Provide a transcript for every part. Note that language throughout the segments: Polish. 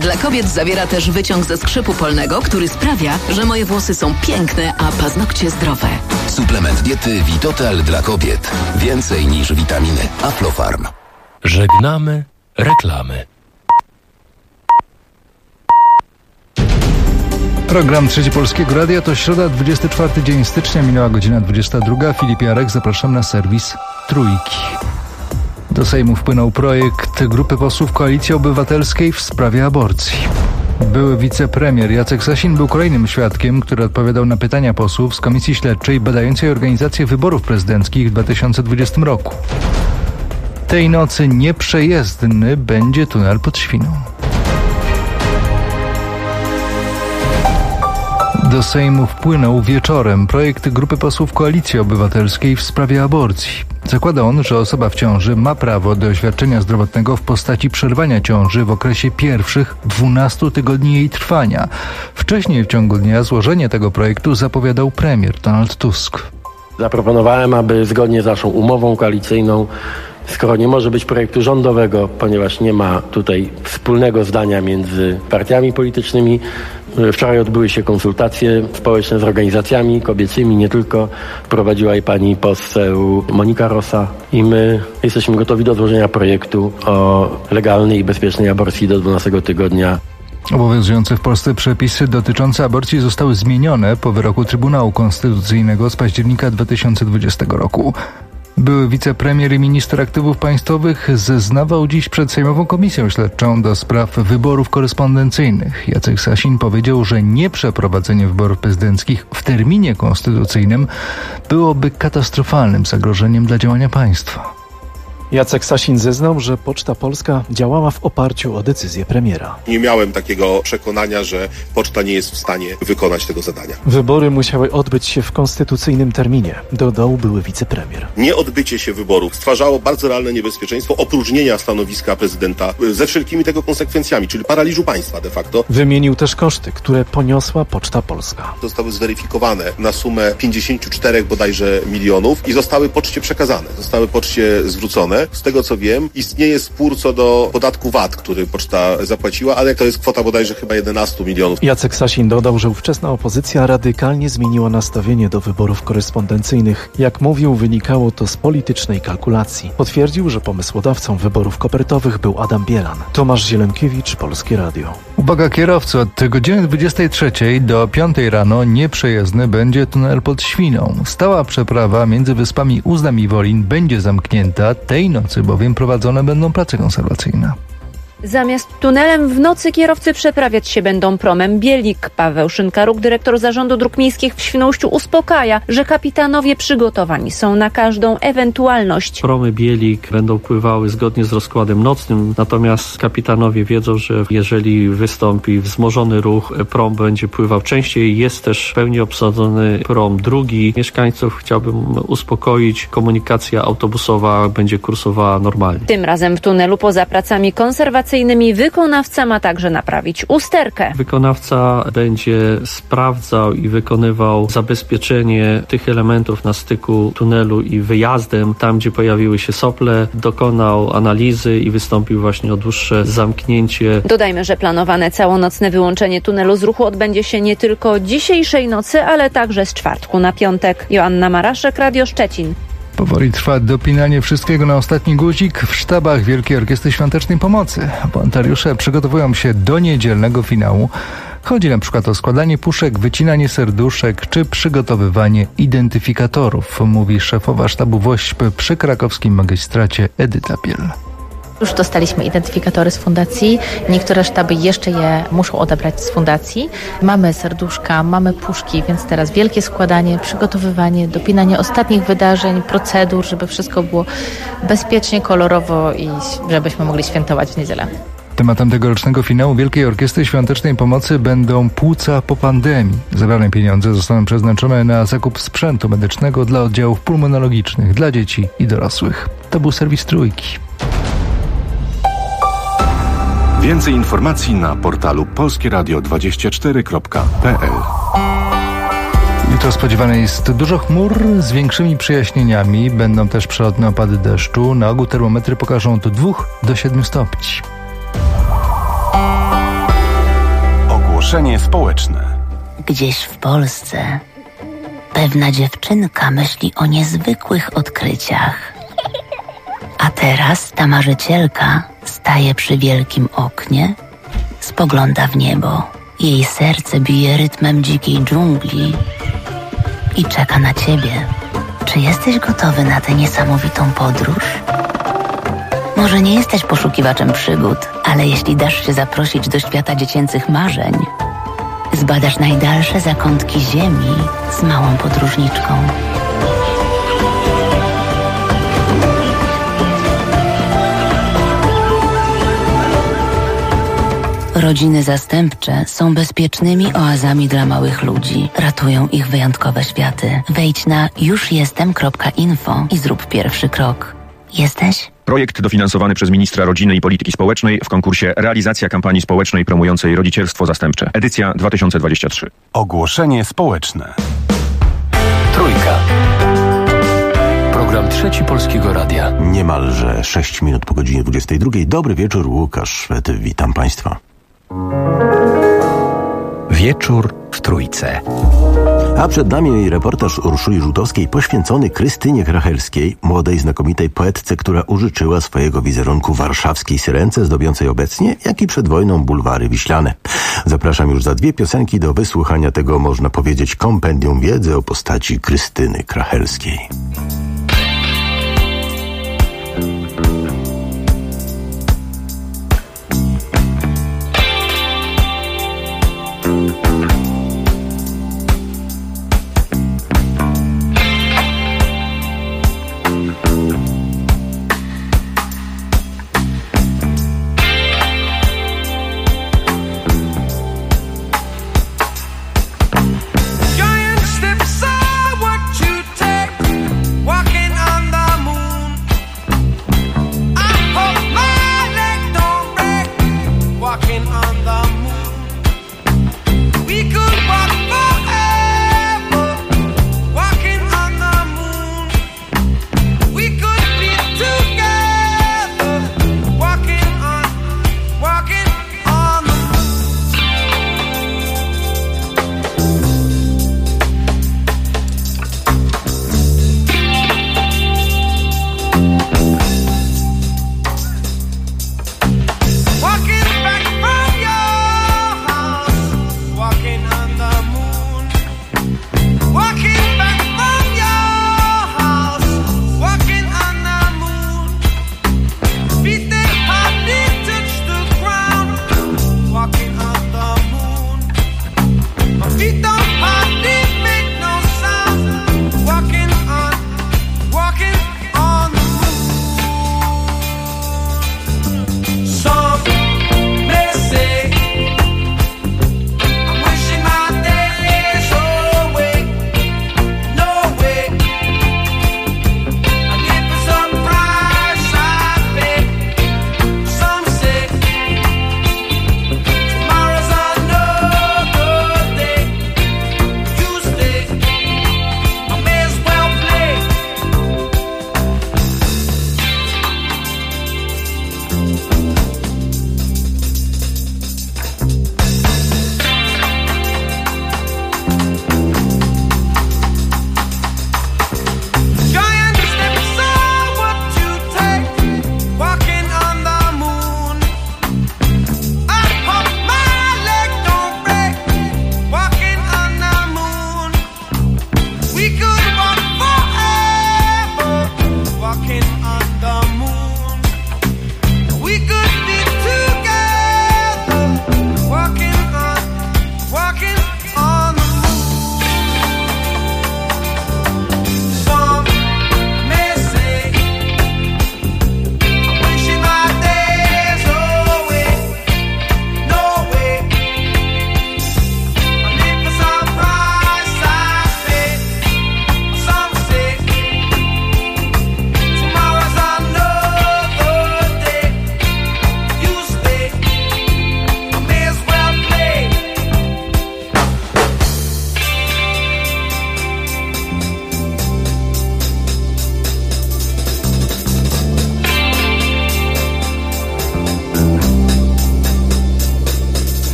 dla kobiet zawiera też wyciąg ze skrzypu polnego, który sprawia, że moje włosy są piękne, a paznokcie zdrowe. Suplement diety Vitotal dla kobiet. Więcej niż witaminy. Aflofarm. Żegnamy reklamy. Program Trzeci Polskiego Radia to środa, 24 dzień stycznia, minęła godzina 22. Filip Jarek, zapraszam na serwis Trójki. Do Sejmu wpłynął projekt grupy posłów Koalicji Obywatelskiej w sprawie aborcji. Były wicepremier Jacek Sasin był kolejnym świadkiem, który odpowiadał na pytania posłów z Komisji Śledczej badającej organizację wyborów prezydenckich w 2020 roku. Tej nocy nieprzejezdny będzie tunel pod Świną. Do Sejmu wpłynął wieczorem projekt grupy posłów Koalicji Obywatelskiej w sprawie aborcji. Zakłada on, że osoba w ciąży ma prawo do świadczenia zdrowotnego w postaci przerwania ciąży w okresie pierwszych 12 tygodni jej trwania. Wcześniej w ciągu dnia złożenie tego projektu zapowiadał premier Donald Tusk. Zaproponowałem, aby zgodnie z naszą umową koalicyjną, skoro nie może być projektu rządowego, ponieważ nie ma tutaj wspólnego zdania między partiami politycznymi, wczoraj odbyły się konsultacje społeczne z organizacjami kobiecymi, nie tylko. Prowadziła je pani poseł Monika Rosa i my jesteśmy gotowi do złożenia projektu o legalnej i bezpiecznej aborcji do 12 tygodnia. Obowiązujące w Polsce przepisy dotyczące aborcji zostały zmienione po wyroku Trybunału Konstytucyjnego z października 2020 roku. Były wicepremier i minister aktywów państwowych zeznawał dziś przed Sejmową Komisją Śledczą do spraw wyborów korespondencyjnych. Jacek Sasin powiedział, że nieprzeprowadzenie wyborów prezydenckich w terminie konstytucyjnym byłoby katastrofalnym zagrożeniem dla działania państwa. Jacek Sasin zeznał, że Poczta Polska działała w oparciu o decyzję premiera. Nie miałem takiego przekonania, że Poczta nie jest w stanie wykonać tego zadania. Wybory musiały odbyć się w konstytucyjnym terminie, dodał były wicepremier. Nieodbycie się wyborów stwarzało bardzo realne niebezpieczeństwo opróżnienia stanowiska prezydenta ze wszelkimi tego konsekwencjami, czyli paraliżu państwa de facto. Wymienił też koszty, które poniosła Poczta Polska. Zostały zweryfikowane na sumę 54 bodajże milionów i zostały Poczcie przekazane, zostały Poczcie zwrócone. Z tego co wiem, istnieje spór co do podatku VAT, który Poczta zapłaciła, ale to jest kwota bodajże chyba 11 milionów. Jacek Sasin dodał, że ówczesna opozycja radykalnie zmieniła nastawienie do wyborów korespondencyjnych. Jak mówił, wynikało to z politycznej kalkulacji. Potwierdził, że pomysłodawcą wyborów kopertowych był Adam Bielan. Tomasz Zielemkiewicz, Polskie Radio. Uwaga kierowcy, od godziny 23 do 5 rano nieprzejezdny będzie tunel pod Świną. Stała przeprawa między wyspami Uznam i Wolin będzie zamknięta. Tej nocy bowiem prowadzone będą prace konserwacyjne. Zamiast tunelem w nocy kierowcy przeprawiać się będą promem Bielik. Paweł Szynkaruk, dyrektor Zarządu Dróg Miejskich w Świnoujściu, uspokaja, że kapitanowie przygotowani są na każdą ewentualność. Promy Bielik będą pływały zgodnie z rozkładem nocnym, natomiast kapitanowie wiedzą, że jeżeli wystąpi wzmożony ruch, prom będzie pływał częściej. Jest też w pełni obsadzony prom drugi. Mieszkańców chciałbym uspokoić, komunikacja autobusowa będzie kursowała normalnie. Tym razem w tunelu poza pracami konserwacyjnymi wykonawca ma także naprawić usterkę. Wykonawca będzie sprawdzał i wykonywał zabezpieczenie tych elementów na styku tunelu i wyjazdem, tam gdzie pojawiły się sople, dokonał analizy i wystąpił właśnie o dłuższe zamknięcie. Dodajmy, że planowane całonocne wyłączenie tunelu z ruchu odbędzie się nie tylko dzisiejszej nocy, ale także z czwartku na piątek. Joanna Maraszek, Radio Szczecin. Powoli trwa dopinanie wszystkiego na ostatni guzik w sztabach Wielkiej Orkiestry Świątecznej Pomocy. Wolontariusze przygotowują się do niedzielnego finału. Chodzi na przykład o składanie puszek, wycinanie serduszek czy przygotowywanie identyfikatorów, mówi szefowa sztabu WOŚP przy krakowskim magistracie Edyta Biel. Już dostaliśmy identyfikatory z fundacji. Niektóre sztaby jeszcze je muszą odebrać z fundacji. Mamy serduszka, mamy puszki, więc teraz wielkie składanie, przygotowywanie, dopinanie ostatnich wydarzeń, procedur, żeby wszystko było bezpiecznie, kolorowo i żebyśmy mogli świętować w niedzielę. Tematem tegorocznego finału Wielkiej Orkiestry Świątecznej Pomocy będą płuca po pandemii. Zebrane pieniądze zostaną przeznaczone na zakup sprzętu medycznego dla oddziałów pulmonologicznych dla dzieci i dorosłych. To był serwis Trójki. Więcej informacji na portalu polskieradio24.pl. Jutro spodziewane jest dużo chmur z większymi przejaśnieniami. Będą też przelotne opady deszczu. Na ogół termometry pokażą od 2 do 7 stopni. Ogłoszenie społeczne. Gdzieś w Polsce pewna dziewczynka myśli o niezwykłych odkryciach. A teraz ta marzycielka staje przy wielkim oknie, spogląda w niebo. Jej serce bije rytmem dzikiej dżungli i czeka na ciebie. Czy jesteś gotowy na tę niesamowitą podróż? Może nie jesteś poszukiwaczem przygód, ale jeśli dasz się zaprosić do świata dziecięcych marzeń, zbadasz najdalsze zakątki ziemi z małą podróżniczką. Rodziny zastępcze są bezpiecznymi oazami dla małych ludzi. Ratują ich wyjątkowe światy. Wejdź na jusjestem.info i zrób pierwszy krok. Jesteś? Projekt dofinansowany przez ministra rodziny i polityki społecznej w konkursie Realizacja kampanii społecznej promującej rodzicielstwo zastępcze. Edycja 2023. Ogłoszenie społeczne. Trójka. Program Trzeci Polskiego Radia. Niemalże 6 minut po godzinie 22. Dobry wieczór, Łukasz Szwed. Witam Państwa. Wieczór w Trójce. A przed nami reportaż Urszuli Rzutowskiej poświęcony Krystynie Krachelskiej, młodej, znakomitej poetce, która użyczyła swojego wizerunku warszawskiej syrence, zdobiącej obecnie, jak i przed wojną bulwary wiślane. Zapraszam już za 2 piosenki do wysłuchania tego, można powiedzieć, kompendium wiedzy o postaci Krystyny Krachelskiej.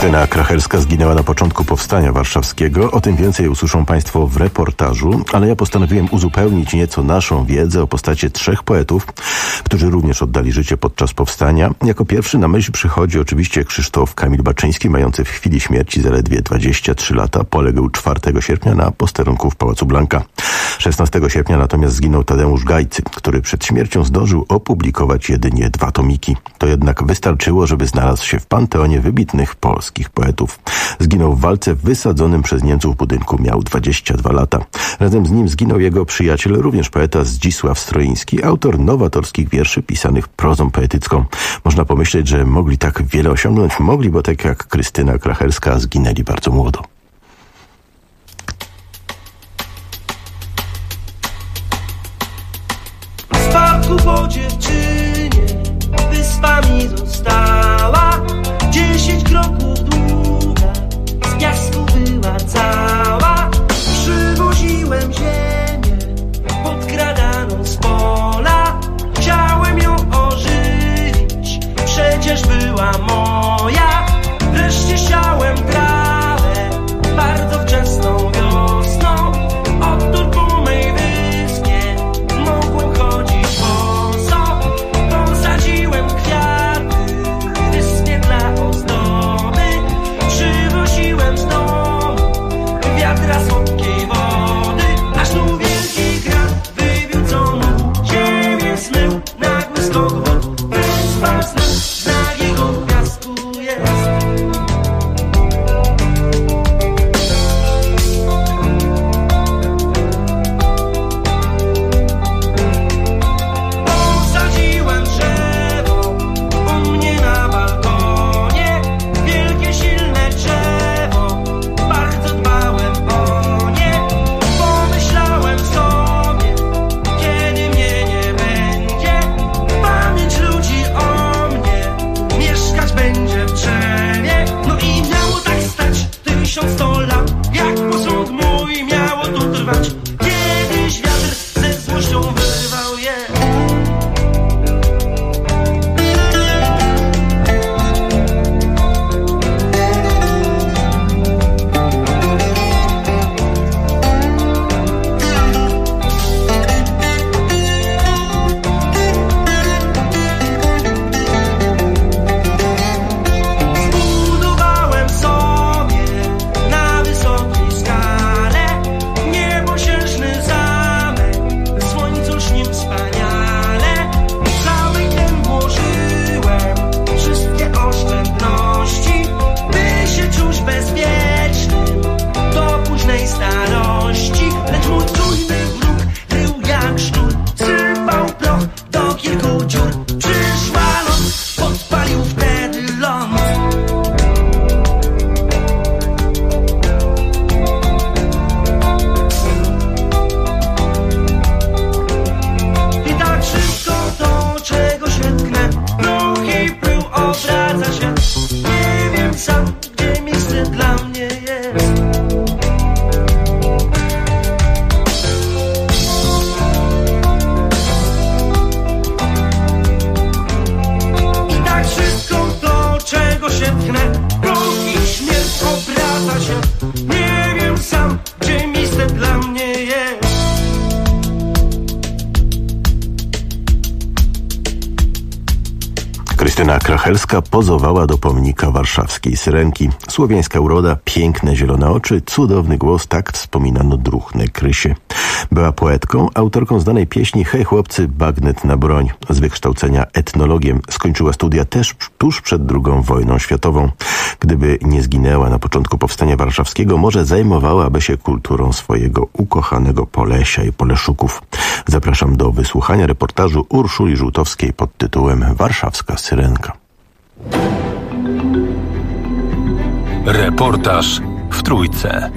Krystyna Krachelska zginęła na początku powstania warszawskiego. O tym więcej usłyszą Państwo w reportażu, ale ja postanowiłem uzupełnić nieco naszą wiedzę o postaci 3 poetów, którzy również oddali życie podczas powstania. Jako pierwszy na myśl przychodzi oczywiście Krzysztof Kamil Baczyński, mający w chwili śmierci zaledwie 23 lata. Poległ 4 sierpnia na posterunku w Pałacu Blanka. 16 sierpnia natomiast zginął Tadeusz Gajcy, który przed śmiercią zdążył opublikować jedynie 2 tomiki. To jednak wystarczyło, żeby znalazł się w panteonie wybitnych polskich poetów. Zginął w walce w wysadzonym przez Niemców budynku. Miał 22 lata. Razem z nim zginął jego przyjaciel, również poeta Zdzisław Stroiński, autor nowatorskich wierszy pisanych prozą poetycką. Można pomyśleć, że mogli tak wiele osiągnąć. Mogli, bo tak jak Krystyna Krachelska zginęli bardzo młodo. Spadku po dziewczynie wyspami została, 10 kroków długa, z piasku była cała. Przywoziłem ziemię podkradaną z pola, chciałem ją ożywić, przecież była moja. Wreszcie siałem trawę bardzo wczesną wiosną, odtąd po mej wyspie mogłem chodzić boso. Posadziłem kwiaty wyspie dla ozdoby, przywosiłem z domu wiadra słodkiej wody, aż tu wielki grad wybił, co mu ziemię zmył. Nagły skok wód, wyspa znak jego piasku jest. Posadziłem drzewo u mnie na balkonie, wielkie, silne drzewo, bardzo dbałem o nie. Pomyślałem sobie, kiedy mnie nie będzie, pamięć ludzi o mnie mieszkać będzie w drzewie. No i miało tak stać 1100 lat, jak posąg mój miało tu trwać. Kiedyś wiatr ze złością wyrywał je. Zbudowałem sobie na wysokiej skale niebosiężny zamek, w słońcu śnił wspaniale. Zamek ten włożyłem wszystkie oszczędności, by się czuć bezpiecznym do późnej starości. Lecz mój czujny wróg rył jak szczur, sypał proch do kilku dziur. Przyszła noc, podpalił wtedy ląd. I tak wszystko to, czego się tknę, proch i pył obraca się. Nie wiem sam, gdzie miejsce dla mnie jest. I tak wszystko to, czego się tknę, proch i śmierć obraca się. Nie wiem sam, gdzie miejsce dla mnie jest. Krystyna Krachelska pozowała do pomnika warszawskiej Syrenki. Słowiańska uroda, piękne zielone oczy, cudowny głos, tak wspominano druhne Krysie. Była poetką, autorką znanej pieśni Hej chłopcy, bagnet na broń. Z wykształcenia etnologiem, skończyła studia też tuż przed II wojną światową. Gdyby nie zginęła na początku powstania warszawskiego, może zajmowałaby się kulturą swojego ukochanego Polesia i Poleszuków. Zapraszam do wysłuchania reportażu Urszuli Żółtowskiej pod tytułem Warszawska Syrenka. Reportaż w Trójce.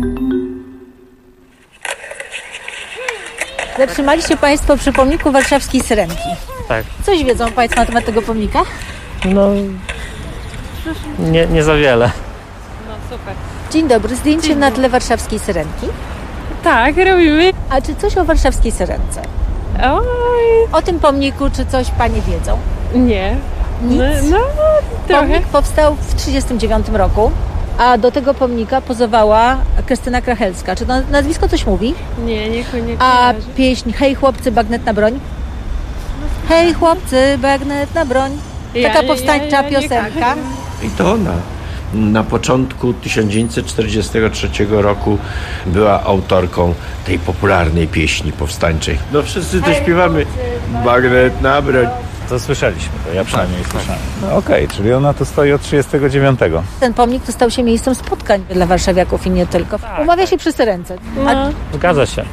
Zatrzymaliście Państwo przy pomniku warszawskiej Syrenki. Tak. Coś wiedzą Państwo na temat tego pomnika? No, nie za wiele. No super. Dzień dobry, zdjęcie na tle warszawskiej Syrenki. Tak, robimy. A czy coś o warszawskiej Syrence? Oj. O tym pomniku, czy coś Panie wiedzą? Nie. Nic? No, trochę. Pomnik powstał w 1939 roku, a do tego pomnika pozowała Krystyna Krachelska. Czy to nazwisko coś mówi? Nie, niekoniecznie. A pieśń Hej chłopcy, bagnet na broń? Hej chłopcy, bagnet na broń. Taka powstańcza piosenka. I to ona na początku 1943 roku była autorką tej popularnej pieśni powstańczej. No wszyscy to śpiewamy. Bagnet na broń. To słyszeliśmy, to ja przynajmniej słyszałem. No okej, czyli ona tu stoi od 1939. Ten pomnik to stał się miejscem spotkań dla warszawiaków i nie tylko. Umawia się przy Syrence. Zgadza się.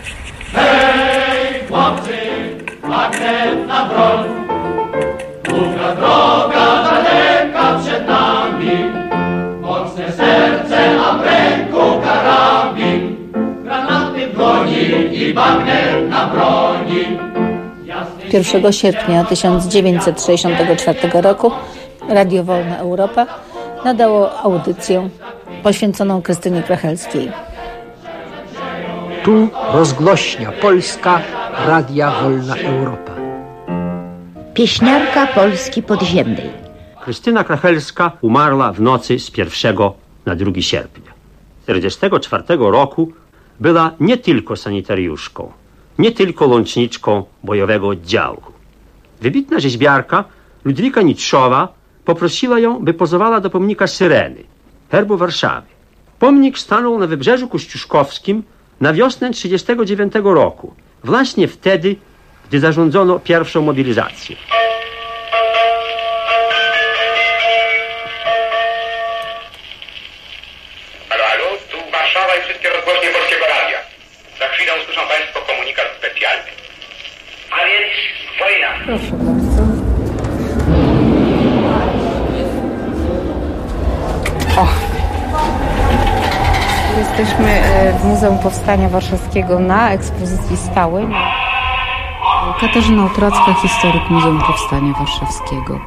Hej, chłopcy, bagnet na broń. Długa droga daleka przed nami. Mocne serce, a w ręku karabin. Granaty w dłoni i bagnet na broni. 1 sierpnia 1964 roku Radio Wolna Europa nadało audycję poświęconą Krystynie Krachelskiej. Tu rozgłośnia polska Radia Wolna Europa. Pieśniarka Polski podziemnej. Krystyna Krachelska umarła w nocy z 1 na 2 sierpnia. 1944 roku była nie tylko sanitariuszką, nie tylko łączniczką bojowego oddziału. Wybitna rzeźbiarka Ludwika Nitrzowa poprosiła ją, by pozowała do pomnika Syreny, herbu Warszawy. Pomnik stanął na Wybrzeżu Kościuszkowskim na wiosnę 1939 roku, właśnie wtedy, gdy zarządzono pierwszą mobilizację. Halo, tu Warszawa i wszystkie rozgłośnie Polskiego Radia. Za chwilę usłyszą Państwo komunikat specjalny. A więc wojna. Proszę bardzo. Jesteśmy w Muzeum Powstania Warszawskiego na ekspozycji stałej. Katarzyna Otracka, historyk Muzeum Powstania Warszawskiego.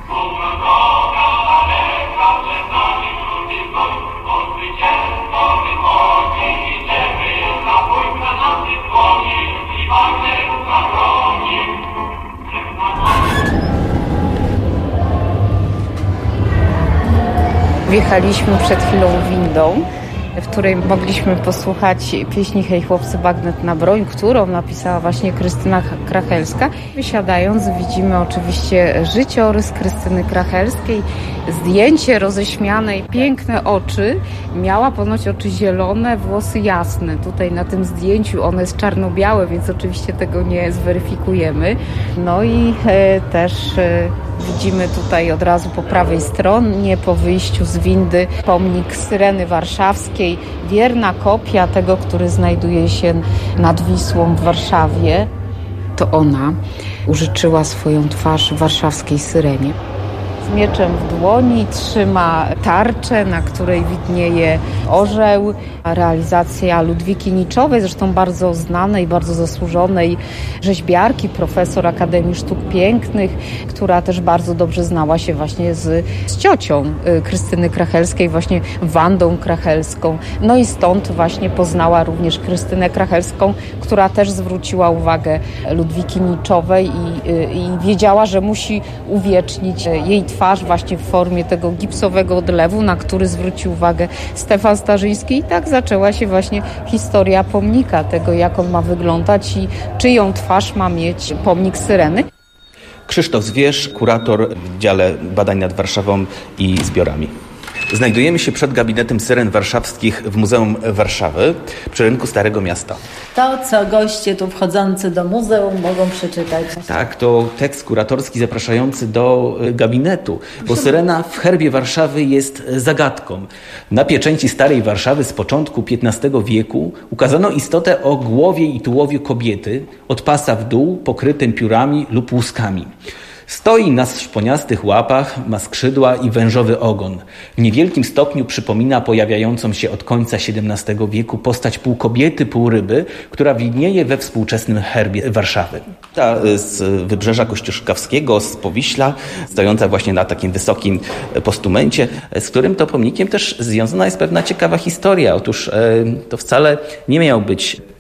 Wjechaliśmy przed chwilą windą, w której mogliśmy posłuchać pieśni Hej chłopcy, bagnet na broń, którą napisała właśnie Krystyna Krachelska. Wysiadając widzimy oczywiście życiorys Krystyny Krachelskiej, zdjęcie roześmianej, piękne oczy. Miała ponoć oczy zielone, włosy jasne. Tutaj na tym zdjęciu one jest czarno-białe, więc oczywiście tego nie zweryfikujemy. No i też widzimy tutaj od razu po prawej stronie, po wyjściu z windy, pomnik Syreny Warszawskiej. Wierna kopia tego, który znajduje się nad Wisłą w Warszawie. To ona użyczyła swoją twarz w warszawskiej Syrenie. Z mieczem w dłoni trzyma tarczę, na której widnieje orzeł. Realizacja Ludwiki Niczowej, zresztą bardzo znanej, bardzo zasłużonej rzeźbiarki, profesor Akademii Sztuk Pięknych, która też bardzo dobrze znała się właśnie z ciocią Krystyny Krachelskiej, właśnie Wandą Krachelską. No i stąd właśnie poznała również Krystynę Krachelską, która też zwróciła uwagę Ludwiki Niczowej i wiedziała, że musi uwiecznić jej twarz właśnie w formie tego gipsowego odlewu, na który zwrócił uwagę Stefan Starzyński. I tak zaczęła się właśnie historia pomnika, tego jak on ma wyglądać i czyją twarz ma mieć pomnik Syreny. Krzysztof Zwierz, kurator w dziale badań nad Warszawą i zbiorami. Znajdujemy się przed gabinetem Syren warszawskich w Muzeum Warszawy przy rynku Starego Miasta. To, co goście tu wchodzący do muzeum mogą przeczytać. Tak, to tekst kuratorski zapraszający do gabinetu, bo Syrena w herbie Warszawy jest zagadką. Na pieczęci Starej Warszawy z początku XV wieku ukazano istotę o głowie i tułowiu kobiety, od pasa w dół, pokrytym piórami lub łuskami. Stoi na szponiastych łapach, ma skrzydła i wężowy ogon. W niewielkim stopniu przypomina pojawiającą się od końca XVII wieku postać pół kobiety, pół ryby, która widnieje we współczesnym herbie Warszawy. Ta z Wybrzeża Kościuszkowskiego, z Powiśla, stojąca właśnie na takim wysokim postumencie, z którym to pomnikiem też związana jest pewna ciekawa historia. Otóż to wcale nie miał być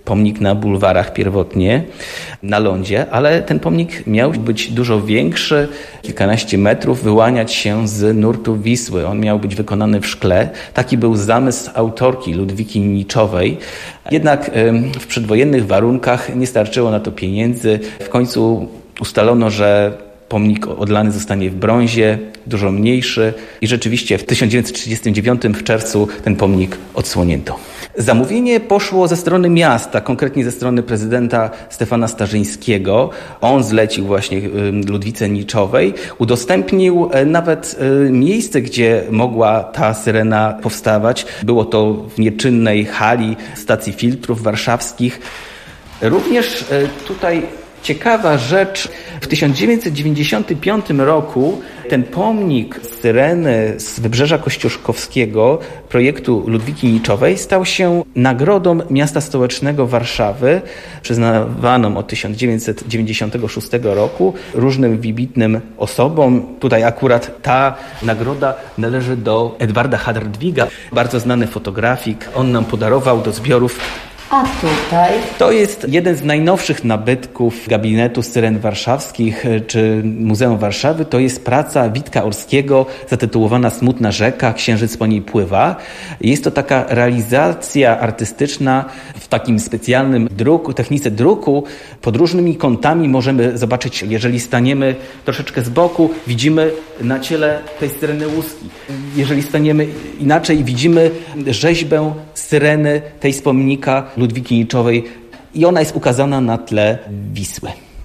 pomnik na bulwarach pierwotnie, na lądzie, ale ten pomnik miał być dużo większy, kilkanaście metrów, wyłaniać się z nurtu Wisły. On miał być wykonany w szkle. Taki był zamysł autorki Ludwiki Niczowej. Jednak w przedwojennych warunkach nie starczyło na to pieniędzy. W końcu ustalono, że pomnik odlany zostanie w brązie, dużo mniejszy i rzeczywiście w 1939 w czerwcu ten pomnik odsłonięto. Zamówienie poszło ze strony miasta, konkretnie ze strony prezydenta Stefana Starzyńskiego. On zlecił właśnie Ludwice Niczowej, udostępnił nawet miejsce, gdzie mogła ta syrena powstawać. Było to w nieczynnej hali stacji filtrów warszawskich. Również tutaj ciekawa rzecz, w 1995 roku ten pomnik syreny z Wybrzeża Kościuszkowskiego, projektu Ludwiki Niczowej, stał się nagrodą miasta stołecznego Warszawy, przyznawaną od 1996 roku różnym wybitnym osobom. Tutaj akurat ta nagroda należy do Edwarda Hadardwiga, bardzo znany fotografik. On nam podarował do zbiorów. A tutaj? To jest jeden z najnowszych nabytków gabinetu syren warszawskich czy Muzeum Warszawy. To jest praca Witka Orskiego zatytułowana Smutna rzeka, księżyc po niej pływa. Jest to taka realizacja artystyczna w takim specjalnym druku, technice druku. Pod różnymi kątami możemy zobaczyć, jeżeli staniemy troszeczkę z boku, widzimy na ciele tej syreny łuski. Jeżeli staniemy inaczej, widzimy rzeźbę syreny tej z pomnika Ludwiki Niczowej i ona jest ukazana na tle Wisły.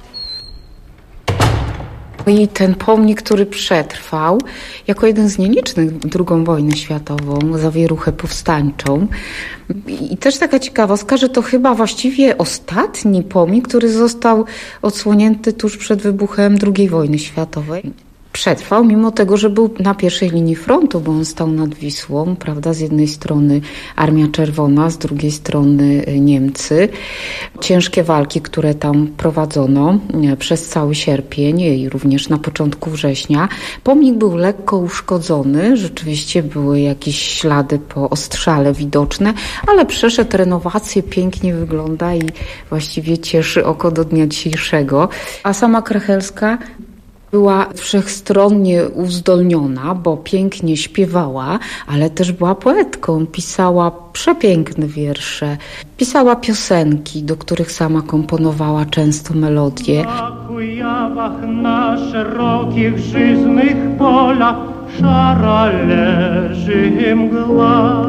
I ten pomnik, który przetrwał jako jeden z nielicznych II wojnę światową, zawieruchę powstańczą. I też taka ciekawostka, że to chyba właściwie ostatni pomnik, który został odsłonięty tuż przed wybuchem II wojny światowej. Przetrwał, mimo tego, że był na pierwszej linii frontu, bo on stał nad Wisłą, prawda? Z jednej strony Armia Czerwona, z drugiej strony Niemcy. Ciężkie walki, które tam prowadzono przez cały sierpień i również na początku września. Pomnik był lekko uszkodzony, rzeczywiście były jakieś ślady po ostrzale widoczne, ale przeszedł renowację, pięknie wygląda i właściwie cieszy oko do dnia dzisiejszego. A sama Krachelska była wszechstronnie uzdolniona, bo pięknie śpiewała, ale też była poetką. Pisała przepiękne wiersze, pisała piosenki, do których sama komponowała często melodie. Na Kujawach na szerokich żyznych polach szara leży mgła.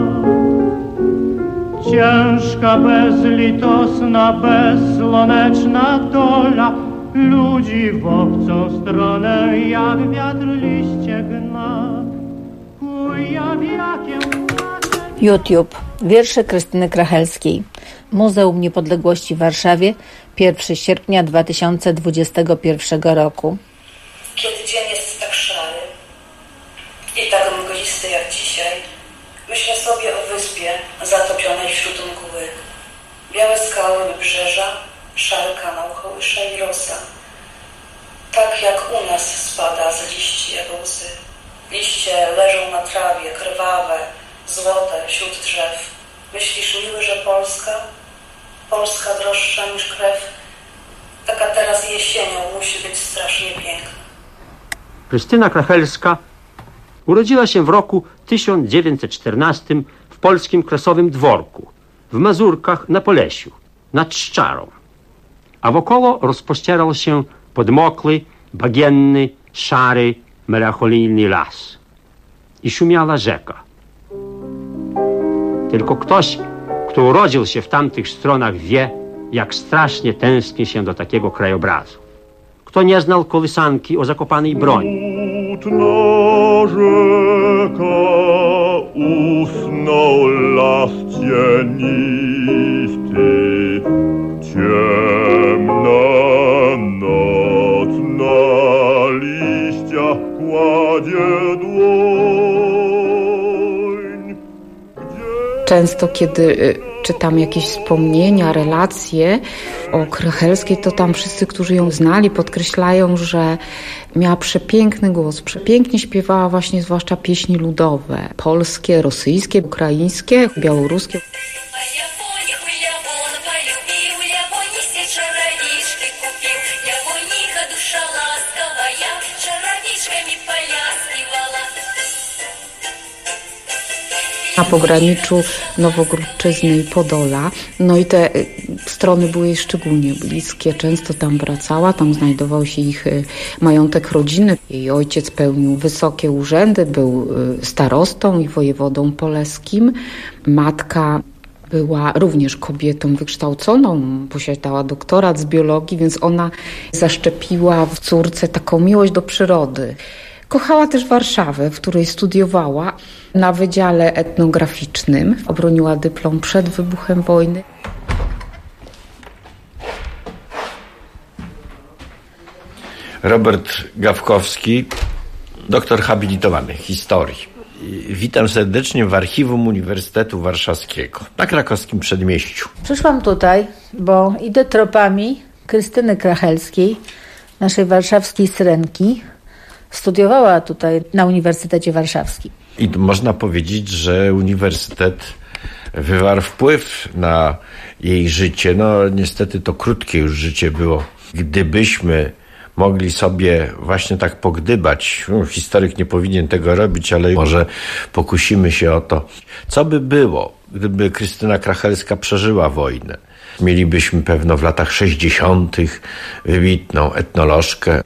Ciężka, bezlitosna, bezsłoneczna dola ludzi w obcą stronę, jak wiatr liście gna. YouTube. Wiersze Krystyny Krachelskiej. Muzeum Niepodległości w Warszawie, 1 sierpnia 2021 roku. Kiedy dzień jest tak szary i tak mglisty jak dzisiaj, myślę sobie o wyspie zatopionej wśród mgły. Białe skały wybrzeża, szary kanał kołysze i rosa. Tak jak u nas spada z liści jak łzy. Liście leżą na trawie, krwawe, złote wśród drzew. Myślisz, miły, że Polska droższa niż krew, taka teraz jesienią musi być strasznie piękna. Krystyna Krachelska urodziła się w roku 1914 w polskim Kresowym Dworku, w Mazurkach na Polesiu, nad Szczarą. A wokoło rozpościerał się podmokły, bagienny, szary, melancholijny las. I szumiała rzeka. Tylko ktoś, kto urodził się w tamtych stronach, wie, jak strasznie tęskni się do takiego krajobrazu. Kto nie znał kołysanki o zakopanej broni. Smutna rzeka, usnął las cienisty, ciemna noc na liściach kładzie dłoń. Często, kiedy czytam jakieś wspomnienia, relacje o Krachelskiej, to tam wszyscy, którzy ją znali, podkreślają, że miała przepiękny głos, przepięknie śpiewała właśnie zwłaszcza pieśni ludowe, polskie, rosyjskie, ukraińskie, białoruskie. pograniczu Nowogródczyzny i Podola. No i te strony były jej szczególnie bliskie. Często tam wracała, tam znajdował się ich majątek rodziny. Jej ojciec pełnił wysokie urzędy, był starostą i wojewodą poleskim. Matka była również kobietą wykształconą, posiadała doktorat z biologii, więc ona zaszczepiła w córce taką miłość do przyrody. Kochała też Warszawę, w której studiowała na Wydziale Etnograficznym. Obroniła dyplom przed wybuchem wojny. Robert Gawkowski, doktor habilitowany historii. Witam serdecznie w Archiwum Uniwersytetu Warszawskiego na krakowskim Przedmieściu. Przyszłam tutaj, bo idę tropami Krystyny Krachelskiej, naszej warszawskiej Syrenki. Studiowała tutaj na Uniwersytecie Warszawskim. I można powiedzieć, że uniwersytet wywarł wpływ na jej życie. No niestety to krótkie już życie było. Gdybyśmy mogli sobie właśnie tak pogdybać, historyk nie powinien tego robić, ale może pokusimy się o to, co by było, gdyby Krystyna Krachelska przeżyła wojnę. Mielibyśmy pewno w latach 60. wybitną etnolożkę.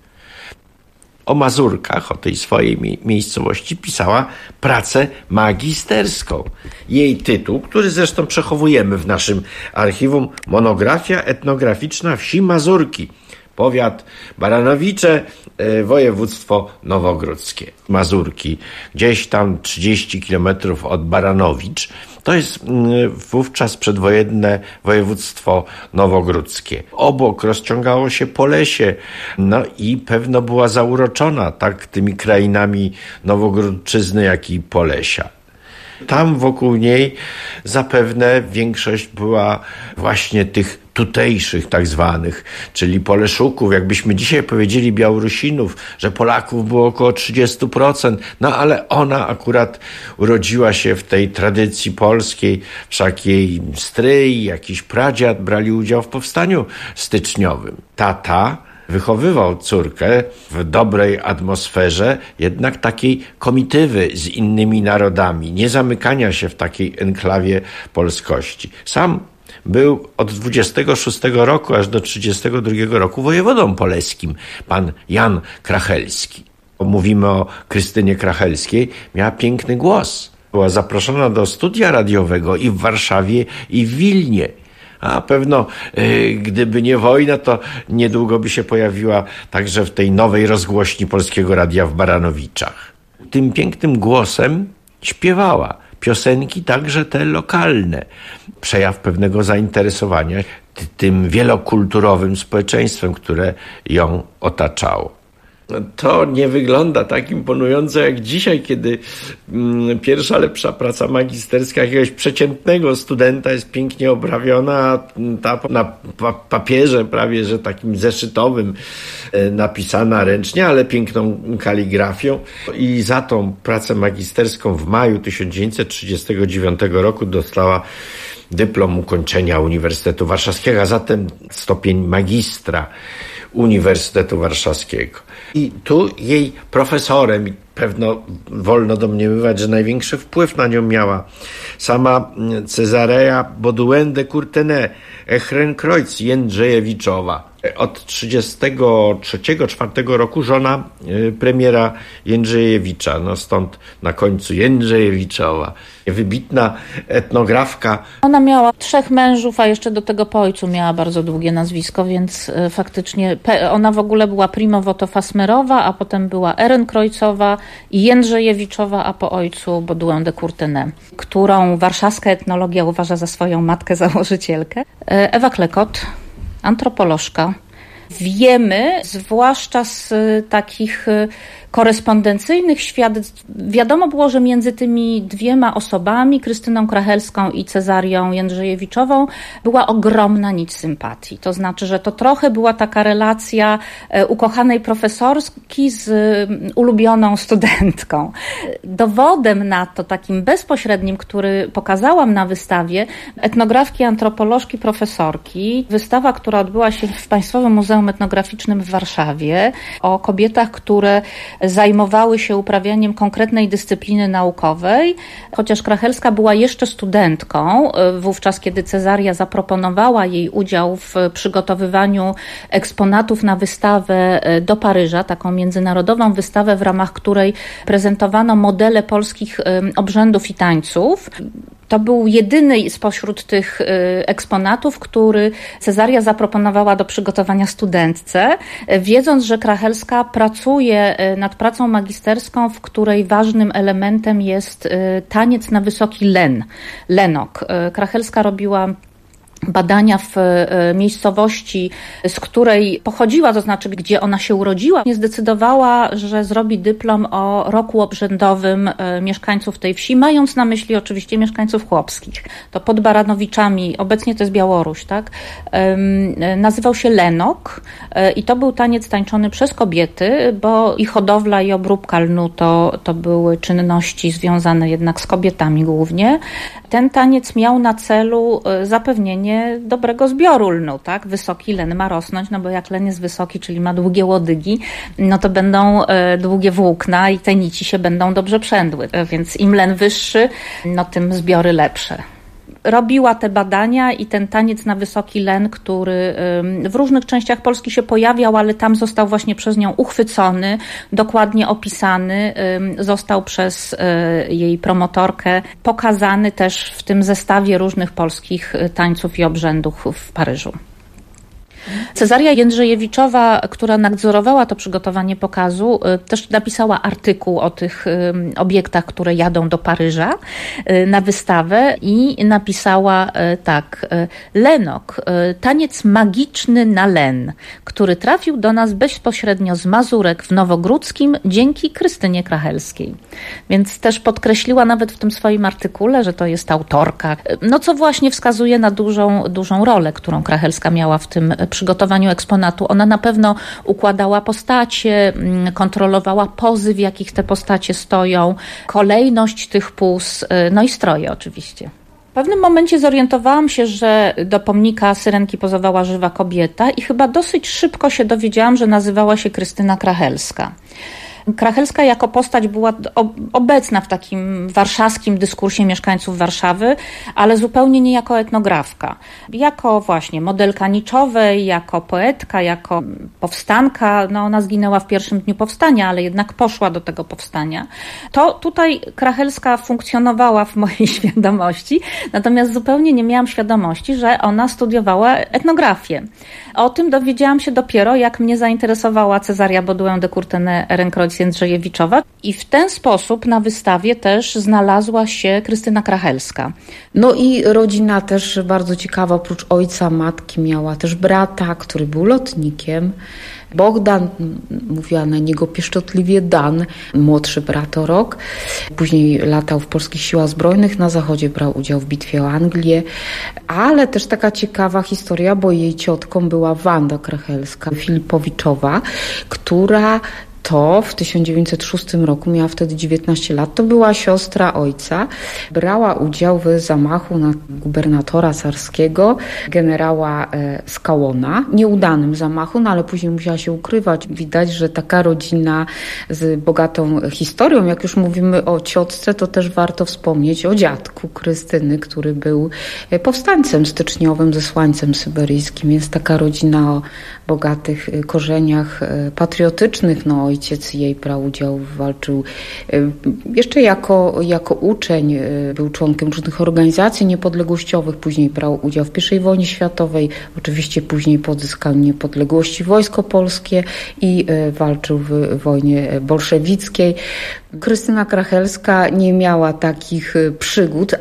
O Mazurkach, o tej swojej miejscowości pisała pracę magisterską. Jej tytuł, który zresztą przechowujemy w naszym archiwum, Monografia etnograficzna wsi Mazurki. Powiat Baranowicze, województwo nowogródzkie. Mazurki, gdzieś tam 30 kilometrów od Baranowicz. To jest wówczas przedwojenne województwo nowogródzkie. Obok rozciągało się Polesie, no i pewno była zauroczona tak tymi krainami Nowogródczyzny, jak i Polesia. Tam wokół niej zapewne większość była właśnie tych tutejszych tak zwanych, czyli Poleszuków, jakbyśmy dzisiaj powiedzieli Białorusinów, że Polaków było około 30%, no ale ona akurat urodziła się w tej tradycji polskiej, wszak jej stryj, jakiś pradziad brali udział w powstaniu styczniowym. Tata wychowywał córkę w dobrej atmosferze, jednak takiej komitywy z innymi narodami, nie zamykania się w takiej enklawie polskości. Sam był od 26 roku aż do 32 roku wojewodą poleskim, pan Jan Krachelski. Mówimy o Krystynie Krachelskiej, miała piękny głos. Była zaproszona do studia radiowego i w Warszawie, i w Wilnie. A pewno gdyby nie wojna, to niedługo by się pojawiła także w tej nowej rozgłośni Polskiego Radia w Baranowiczach. Tym pięknym głosem śpiewała piosenki, także te lokalne. Przejaw pewnego zainteresowania tym wielokulturowym społeczeństwem, które ją otaczało. To nie wygląda tak imponująco jak dzisiaj, kiedy pierwsza lepsza praca magisterska jakiegoś przeciętnego studenta jest pięknie oprawiona, a ta na papierze prawie że takim zeszytowym napisana ręcznie, ale piękną kaligrafią. I za tą pracę magisterską w maju 1939 roku dostała dyplom ukończenia Uniwersytetu Warszawskiego, a zatem stopień magistra Uniwersytetu Warszawskiego. I tu jej profesorem, pewno wolno domniemywać, że największy wpływ na nią miała sama Cezarea Baudouin de Courtenay, Ehrenkreuz Jędrzejewiczowa. Od 1933-1934 roku żona premiera Jędrzejewicza, no stąd na końcu Jędrzejewiczowa. Wybitna etnografka. Ona miała 3 mężów, a jeszcze do tego po ojcu miała bardzo długie nazwisko, więc faktycznie ona w ogóle była primo voto Fasmerowa, a potem była Ehrenkreuzowa i Jędrzejewiczowa, a po ojcu Baudouin de Courtenay, którą warszawska etnologia uważa za swoją matkę założycielkę. Ewa Klekot, antropolożka. Wiemy, zwłaszcza z takich korespondencyjnych świadectw, wiadomo było, że między tymi 2 osobami, Krystyną Krachelską i Cezarią Jędrzejewiczową, była ogromna nić sympatii. To znaczy, że to trochę była taka relacja ukochanej profesorki z ulubioną studentką. Dowodem na to, takim bezpośrednim, który pokazałam na wystawie, etnografki, antropolożki, profesorki, wystawa, która odbyła się w Państwowym Muzeum Etnograficznym w Warszawie, o kobietach, które zajmowały się uprawianiem konkretnej dyscypliny naukowej. Chociaż Krachelska była jeszcze studentką, wówczas kiedy Cezaria zaproponowała jej udział w przygotowywaniu eksponatów na wystawę do Paryża, taką międzynarodową wystawę, w ramach której prezentowano modele polskich obrzędów i tańców. To był jedyny spośród tych eksponatów, który Cezaria zaproponowała do przygotowania studentce, wiedząc, że Krachelska pracuje nad pracą magisterską, w której ważnym elementem jest taniec na wysoki lenok. Krachelska robiła badania w miejscowości, z której pochodziła, to znaczy gdzie ona się urodziła. Nie zdecydowała, że zrobi dyplom o roku obrzędowym mieszkańców tej wsi, mając na myśli oczywiście mieszkańców chłopskich. To pod Baranowiczami, obecnie to jest Białoruś, tak? Nazywał się lenok i to był taniec tańczony przez kobiety, bo i hodowla, i obróbka lnu to były czynności związane jednak z kobietami głównie. Ten taniec miał na celu zapewnienie dobrego zbioru lnu, tak? Wysoki len ma rosnąć, no bo jak len jest wysoki, czyli ma długie łodygi, no to będą długie włókna i te nici się będą dobrze przędły. Więc im len wyższy, no tym zbiory lepsze. Robiła te badania i ten taniec na wysoki len, który w różnych częściach Polski się pojawiał, ale tam został właśnie przez nią uchwycony, dokładnie opisany, został przez jej promotorkę pokazany też w tym zestawie różnych polskich tańców i obrzędów w Paryżu. Cezaria Jędrzejewiczowa, która nadzorowała to przygotowanie pokazu, też napisała artykuł o tych obiektach, które jadą do Paryża na wystawę i napisała tak: lenok, taniec magiczny na len, który trafił do nas bezpośrednio z Mazurek w Nowogródzkim dzięki Krystynie Krachelskiej. Więc też podkreśliła nawet w tym swoim artykule, że to jest autorka, no co właśnie wskazuje na dużą rolę, którą Krachelska miała w tym przygotowaniu eksponatu. Ona na pewno układała postacie, kontrolowała pozy, w jakich te postacie stoją, kolejność tych póz, no i stroje oczywiście. W pewnym momencie zorientowałam się, że do pomnika Syrenki pozowała żywa kobieta i chyba dosyć szybko się dowiedziałam, że nazywała się Krystyna Krachelska. Krachelska jako postać była obecna w takim warszawskim dyskursie mieszkańców Warszawy, ale zupełnie nie jako etnografka. Jako właśnie modelka niczowej, jako poetka, jako powstanka. No ona zginęła w pierwszym dniu powstania, ale jednak poszła do tego powstania. To tutaj Krachelska funkcjonowała w mojej świadomości, natomiast zupełnie nie miałam świadomości, że ona studiowała etnografię. O tym dowiedziałam się dopiero, jak mnie zainteresowała Cezaria Baudouin de Courtenay-Rencreutz Jędrzejewiczowa i w ten sposób na wystawie też znalazła się Krystyna Krachelska. No i rodzina też bardzo ciekawa, oprócz ojca, matki miała też brata, który był lotnikiem. Bogdan, mówiła na niego pieszczotliwie Dan, młodszy brat o rok. Później latał w polskich siłach zbrojnych, na zachodzie brał udział w bitwie o Anglię. Ale też taka ciekawa historia, bo jej ciotką była Wanda Krachelska, Filipowiczowa, która to w 1906 roku, miała wtedy 19 lat, to była siostra ojca. Brała udział w zamachu na gubernatora carskiego, generała Skałona. Nieudanym zamachu, no ale później musiała się ukrywać. Widać, że taka rodzina z bogatą historią, jak już mówimy o ciotce, to też warto wspomnieć o dziadku Krystyny, który był powstańcem styczniowym, zesłańcem syberyjskim. Więc taka rodzina o bogatych korzeniach patriotycznych. No, ojciec jej brał udział, walczył jeszcze jako uczeń, był członkiem różnych organizacji niepodległościowych, później brał udział w I wojnie światowej, oczywiście później po odzyskaniu niepodległości Wojsko Polskie i walczył w wojnie bolszewickiej. Krystyna Krachelska nie miała takich przygód,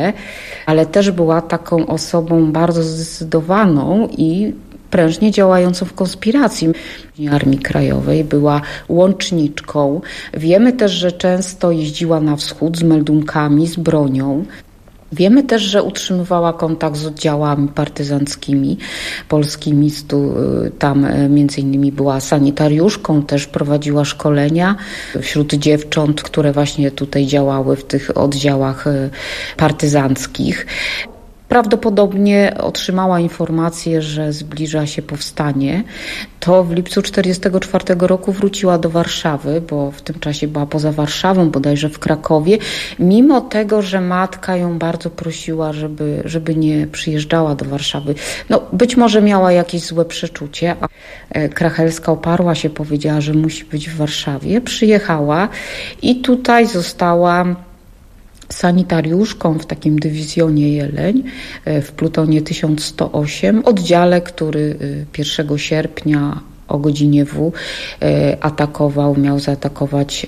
ale też była taką osobą bardzo zdecydowaną i prężnie działającą w konspiracji Armii Krajowej, była łączniczką. Wiemy też, że często jeździła na wschód z meldunkami, z bronią. Wiemy też, że utrzymywała kontakt z oddziałami partyzanckimi polskimi. Tam między innymi była sanitariuszką, też prowadziła szkolenia wśród dziewcząt, które właśnie tutaj działały w tych oddziałach partyzanckich. prawdopodobnie otrzymała informację, że zbliża się powstanie, to w lipcu 1944 roku wróciła do Warszawy, bo w tym czasie była poza Warszawą, bodajże w Krakowie, mimo tego, że matka ją bardzo prosiła, żeby nie przyjeżdżała do Warszawy. No, być może miała jakieś złe przeczucie, a Krachelska oparła się, powiedziała, że musi być w Warszawie. Przyjechała i tutaj została sanitariuszką w takim dywizjonie Jeleń w plutonie 1108, oddziale, który 1 sierpnia o godzinie W miał zaatakować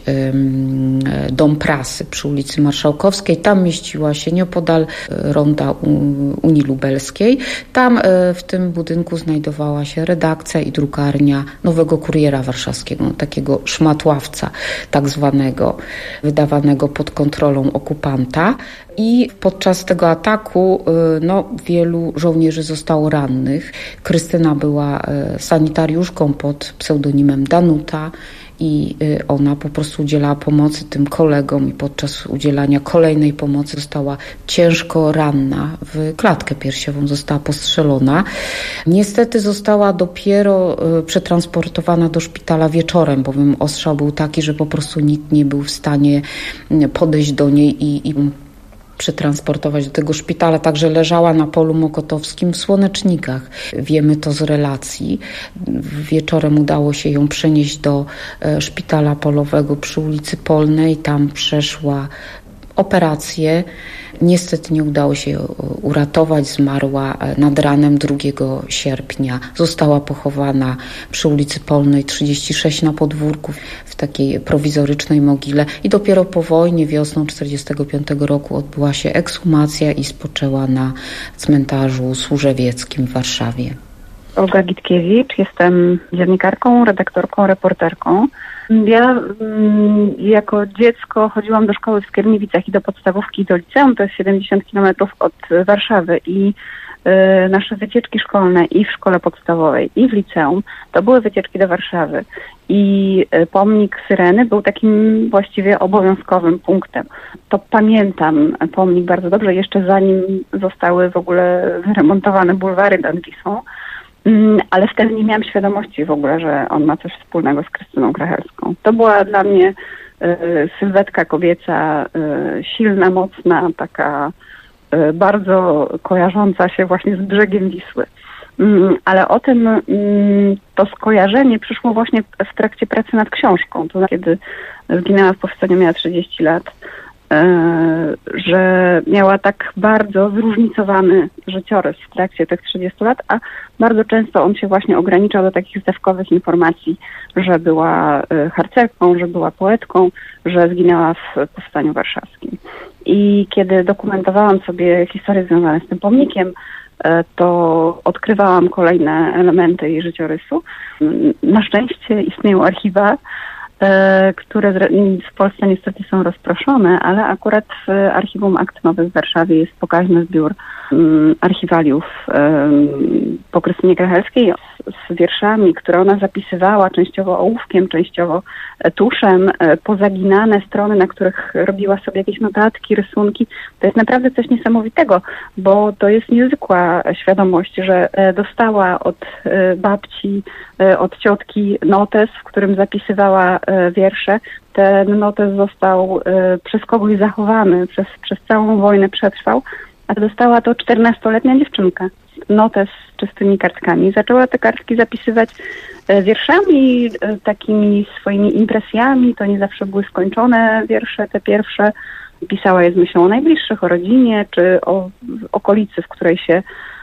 Dom Prasy przy ulicy Marszałkowskiej. Tam mieściła się nieopodal ronda Unii Lubelskiej. Tam w tym budynku znajdowała się redakcja i drukarnia Nowego Kuriera Warszawskiego, takiego szmatławca tak zwanego, wydawanego pod kontrolą okupanta. I podczas tego ataku wielu żołnierzy zostało rannych. Krystyna była sanitariuszką pod pseudonimem Danuta i ona po prostu udzielała pomocy tym kolegom i podczas udzielania kolejnej pomocy została ciężko ranna. W klatkę piersiową została postrzelona. Niestety została dopiero przetransportowana do szpitala wieczorem, bowiem ostrzał był taki, że po prostu nikt nie był w stanie podejść do niej i przetransportować do tego szpitala, także leżała na polu mokotowskim w Słonecznikach. Wiemy to z relacji. Wieczorem udało się ją przenieść do szpitala polowego przy ulicy Polnej. Tam przeszła operację. Niestety nie udało się jej uratować. Zmarła nad ranem 2 sierpnia. Została pochowana przy ulicy Polnej 36 na podwórku w takiej prowizorycznej mogile i dopiero po wojnie wiosną 1945 roku odbyła się ekshumacja i spoczęła na cmentarzu Służewieckim w Warszawie. Olga Gitkiewicz, jestem dziennikarką, redaktorką, reporterką. Ja jako dziecko chodziłam do szkoły w Skierniewicach i do podstawówki i do liceum, to jest 70 km od Warszawy i nasze wycieczki szkolne i w szkole podstawowej i w liceum to były wycieczki do Warszawy i pomnik Syreny był takim właściwie obowiązkowym punktem. To pamiętam pomnik bardzo dobrze, jeszcze zanim zostały w ogóle wyremontowane bulwary nad Wisłą. Ale wtedy nie miałam świadomości w ogóle, że on ma coś wspólnego z Krystyną Krachelską. To była dla mnie sylwetka kobieca, silna, mocna, taka bardzo kojarząca się właśnie z brzegiem Wisły. Ale o tym to skojarzenie przyszło właśnie w trakcie pracy nad książką. To kiedy zginęła w powstaniu, miała 30 lat. Że miała tak bardzo zróżnicowany życiorys w trakcie tych 30 lat, a bardzo często on się właśnie ograniczał do takich zdawkowych informacji, że była harcerką, że była poetką, że zginęła w powstaniu warszawskim. I kiedy dokumentowałam sobie historie związane z tym pomnikiem, to odkrywałam kolejne elementy jej życiorysu. Na szczęście istnieją archiwa, które w Polsce niestety są rozproszone, ale akurat w Archiwum Akt Nowych w Warszawie jest pokaźny zbiór archiwaliów po Krystynie Krachelskiej z wierszami, które ona zapisywała częściowo ołówkiem, częściowo tuszem, pozaginane strony, na których robiła sobie jakieś notatki, rysunki. To jest naprawdę coś niesamowitego, bo to jest niezwykła świadomość, że dostała od babci, od ciotki notes, w którym zapisywała wiersze. Ten notes został przez kogoś zachowany, przez całą wojnę przetrwał, a dostała to 14-letnia dziewczynka. Notes z czystymi kartkami. Zaczęła te kartki zapisywać wierszami, takimi swoimi impresjami. To nie zawsze były skończone wiersze, te pierwsze. Pisała je z myślą o najbliższych, o rodzinie, czy o okolicy, w której się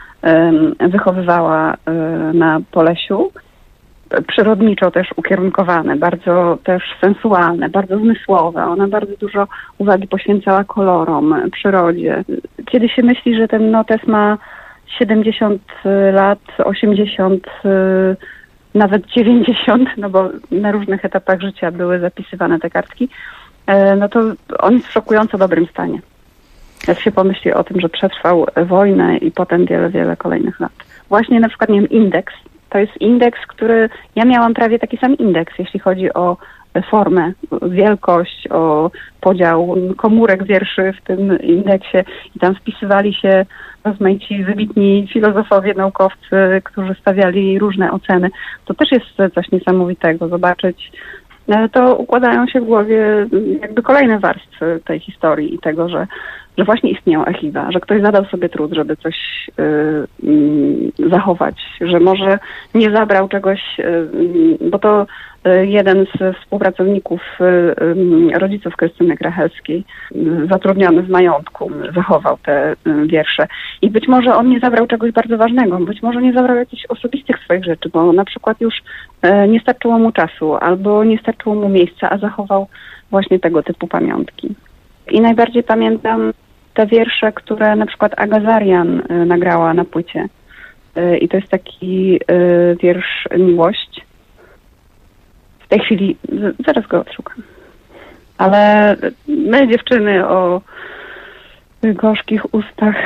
wychowywała na Polesiu. Przyrodniczo też ukierunkowane, bardzo też sensualne, bardzo zmysłowe. Ona bardzo dużo uwagi poświęcała kolorom, przyrodzie. Kiedy się myśli, że ten notes ma 70 lat, 80, nawet 90, no bo na różnych etapach życia były zapisywane te kartki, no to on jest w szokująco dobrym stanie. Jak się pomyśli o tym, że przetrwał wojnę i potem wiele, wiele kolejnych lat. Właśnie na przykład, nie wiem, indeks. To jest indeks, który... Ja miałam prawie taki sam indeks, jeśli chodzi o formę, wielkość, o podział komórek wierszy w tym indeksie i tam wpisywali się rozmaici, wybitni filozofowie, naukowcy, którzy stawiali różne oceny. To też jest coś niesamowitego, zobaczyć. To układają się w głowie jakby kolejne warstwy tej historii i tego, że właśnie istnieją archiwa, że ktoś zadał sobie trud, żeby coś zachować, że może nie zabrał czegoś, bo to jeden z współpracowników rodziców Krystyny Krachelskiej, zatrudniony w majątku, zachował te wiersze. I być może on nie zabrał czegoś bardzo ważnego, być może nie zabrał jakichś osobistych swoich rzeczy, bo na przykład już nie starczyło mu czasu albo nie starczyło mu miejsca, a zachował właśnie tego typu pamiątki. I najbardziej pamiętam te wiersze, które na przykład Aga Zarian nagrała na płycie. I to jest taki wiersz Miłość. W tej chwili, zaraz go odszukam. Ale my, dziewczyny, o gorzkich ustach.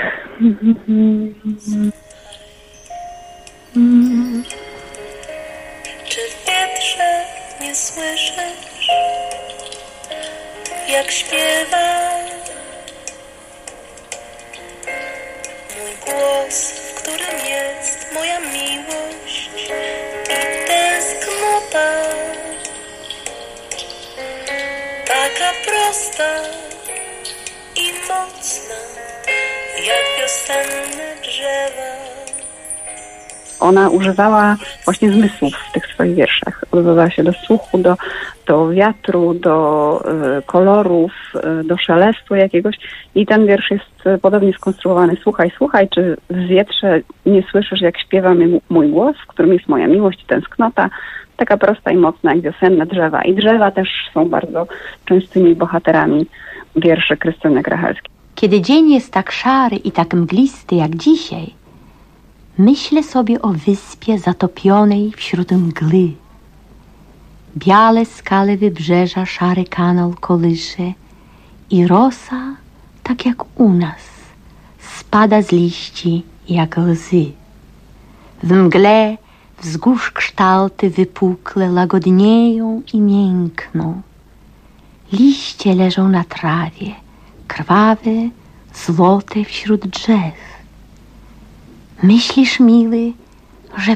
Czy w wietrze nie słyszysz, jak śpiewa mój głos, w którym jest moja miłość i tęsknota, taka prosta i mocna, jak wiosenne drzewa. Ona używała właśnie zmysłów w tych swoich wierszach. Odwoływała się do słuchu, do wiatru, do kolorów, do szelestu jakiegoś. I ten wiersz jest podobnie skonstruowany. Słuchaj, słuchaj, czy w wietrze nie słyszysz, jak śpiewa mój głos, w którym jest moja miłość i tęsknota, taka prosta i mocna jak wiosenne drzewa. I drzewa też są bardzo częstymi bohaterami wierszy Krystyny Krachelskiej. Kiedy dzień jest tak szary i tak mglisty jak dzisiaj, myślę sobie o wyspie zatopionej wśród mgły. Białe skale wybrzeża szary kanał kołysze i rosa, tak jak u nas, spada z liści jak łzy. W mgle wzgórz kształty wypukle lagodnieją i miękną. Liście leżą na trawie, krwawe, złote wśród drzew. Myślisz, miły, że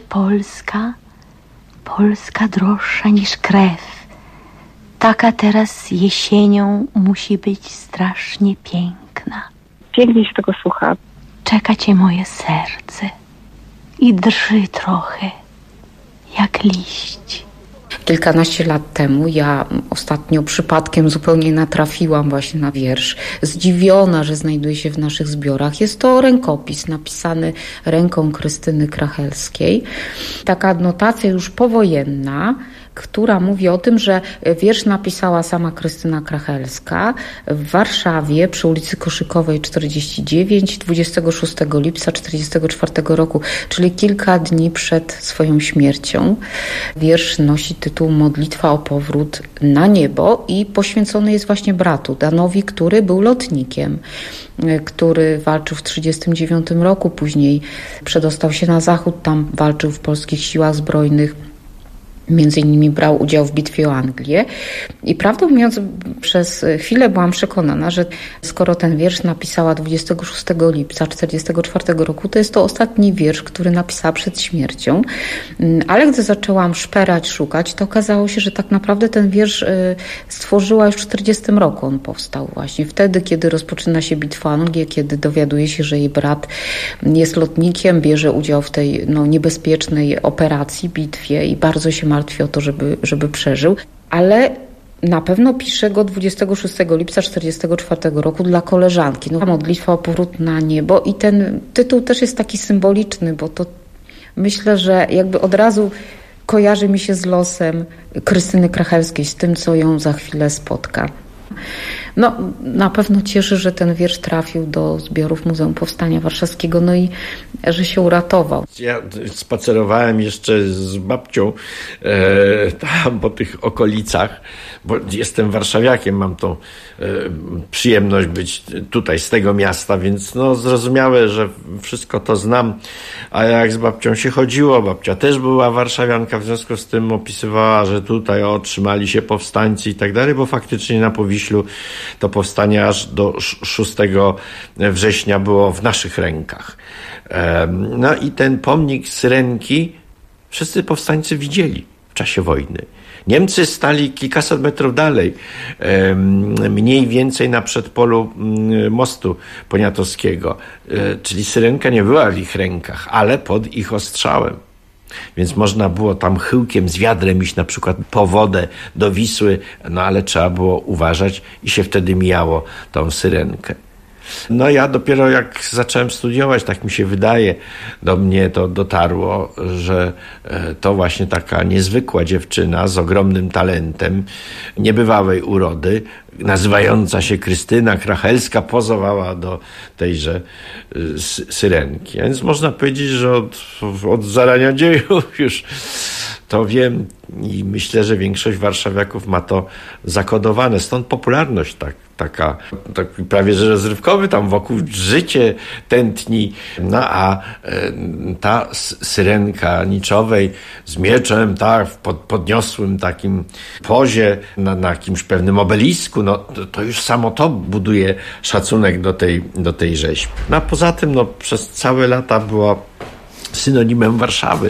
Polska droższa niż krew. Taka teraz jesienią musi być strasznie piękna. Pięknie się tego słucha. Czeka cię moje serce i drży trochę, jak liść. Kilkanaście lat temu ja ostatnio przypadkiem zupełnie natrafiłam właśnie na wiersz. Zdziwiona, że znajduje się w naszych zbiorach. Jest to rękopis napisany ręką Krystyny Krachelskiej. Taka adnotacja już powojenna, która mówi o tym, że wiersz napisała sama Krystyna Krachelska w Warszawie przy ulicy Koszykowej 49 26 lipca 1944 roku, czyli kilka dni przed swoją śmiercią. Wiersz nosi tytuł Modlitwa o powrót na niebo i poświęcony jest właśnie bratu Danowi, który był lotnikiem, który walczył w 1939 roku, później przedostał się na zachód, tam walczył w polskich siłach zbrojnych. Między innymi brał udział w bitwie o Anglię i prawdę mówiąc przez chwilę byłam przekonana, że skoro ten wiersz napisała 26 lipca 1944 roku, to jest to ostatni wiersz, który napisała przed śmiercią, ale gdy zaczęłam szperać, szukać, to okazało się, że tak naprawdę ten wiersz stworzyła już w 1940 roku, on powstał właśnie wtedy, kiedy rozpoczyna się bitwa o Anglię, kiedy dowiaduje się, że jej brat jest lotnikiem, bierze udział w tej niebezpiecznej operacji, bitwie i bardzo się martwi o to, żeby przeżył, ale na pewno pisze go 26 lipca 1944 roku dla koleżanki. Modlitwa o powrót na niebo i ten tytuł też jest taki symboliczny, bo to myślę, że jakby od razu kojarzy mi się z losem Krystyny Krachelskiej, z tym, co ją za chwilę spotka. Na pewno cieszy, że ten wiersz trafił do zbiorów Muzeum Powstania Warszawskiego, i że się uratował. Ja spacerowałem jeszcze z babcią tam po tych okolicach, bo jestem warszawiakiem, mam tą przyjemność być tutaj z tego miasta, więc zrozumiałe, że wszystko to znam, a jak z babcią się chodziło, babcia też była warszawianka, w związku z tym opisywała, że tutaj otrzymali się powstańcy i tak dalej, bo faktycznie na Powiślu to powstanie aż do 6 września było w naszych rękach. No i ten pomnik Syrenki wszyscy powstańcy widzieli w czasie wojny. Niemcy stali kilkaset metrów dalej, mniej więcej na przedpolu mostu poniatowskiego, czyli Syrenka nie była w ich rękach, ale pod ich ostrzałem. Więc można było tam chyłkiem z wiadrem iść na przykład po wodę do Wisły, no ale trzeba było uważać i się wtedy mijało tą Syrenkę. No ja dopiero jak zacząłem studiować, tak mi się wydaje, do mnie to dotarło, że to właśnie taka niezwykła dziewczyna z ogromnym talentem, niebywałej urody, nazywająca się Krystyna Krachelska, pozowała do tejże Syrenki. A więc można powiedzieć, że od zarania dziejów już to wiem i myślę, że większość warszawiaków ma to zakodowane. Stąd popularność taka prawie że rozrywkowy, tam wokół życie tętni. No a ta Syrenka Niczowej z mieczem, tak, w podniosłym takim pozie, na jakimś pewnym obelisku, no to już samo to buduje szacunek do tej rzeźby. No a poza tym, no przez całe lata była synonimem Warszawy.